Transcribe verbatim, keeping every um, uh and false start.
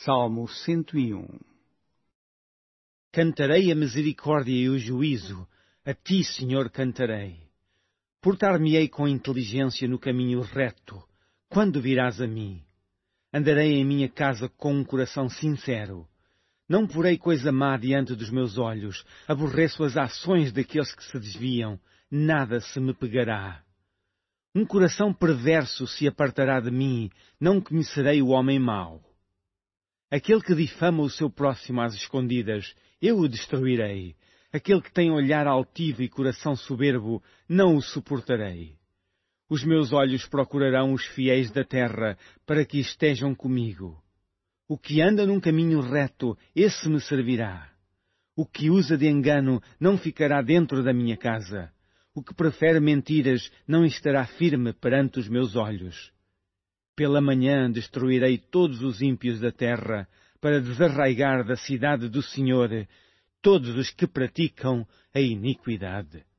Salmo cento e um. Cantarei a misericórdia e o juízo, a ti, Senhor, cantarei. Portar-me-ei com inteligência no caminho reto, quando virás a mim. Andarei em minha casa com um coração sincero. Não porei coisa má diante dos meus olhos, aborreço as ações daqueles que se desviam, nada se me pegará. Um coração perverso se apartará de mim, não conhecerei o homem mau. Aquele que difama o seu próximo às escondidas, eu o destruirei. Aquele que tem olhar altivo e coração soberbo, não o suportarei. Os meus olhos procurarão os fiéis da terra, para que estejam comigo. O que anda num caminho reto, esse me servirá. O que usa de engano não ficará dentro da minha casa. O que prefere mentiras não estará firme perante os meus olhos. Pela manhã destruirei todos os ímpios da terra, para desarraigar da cidade do Senhor todos os que praticam a iniquidade.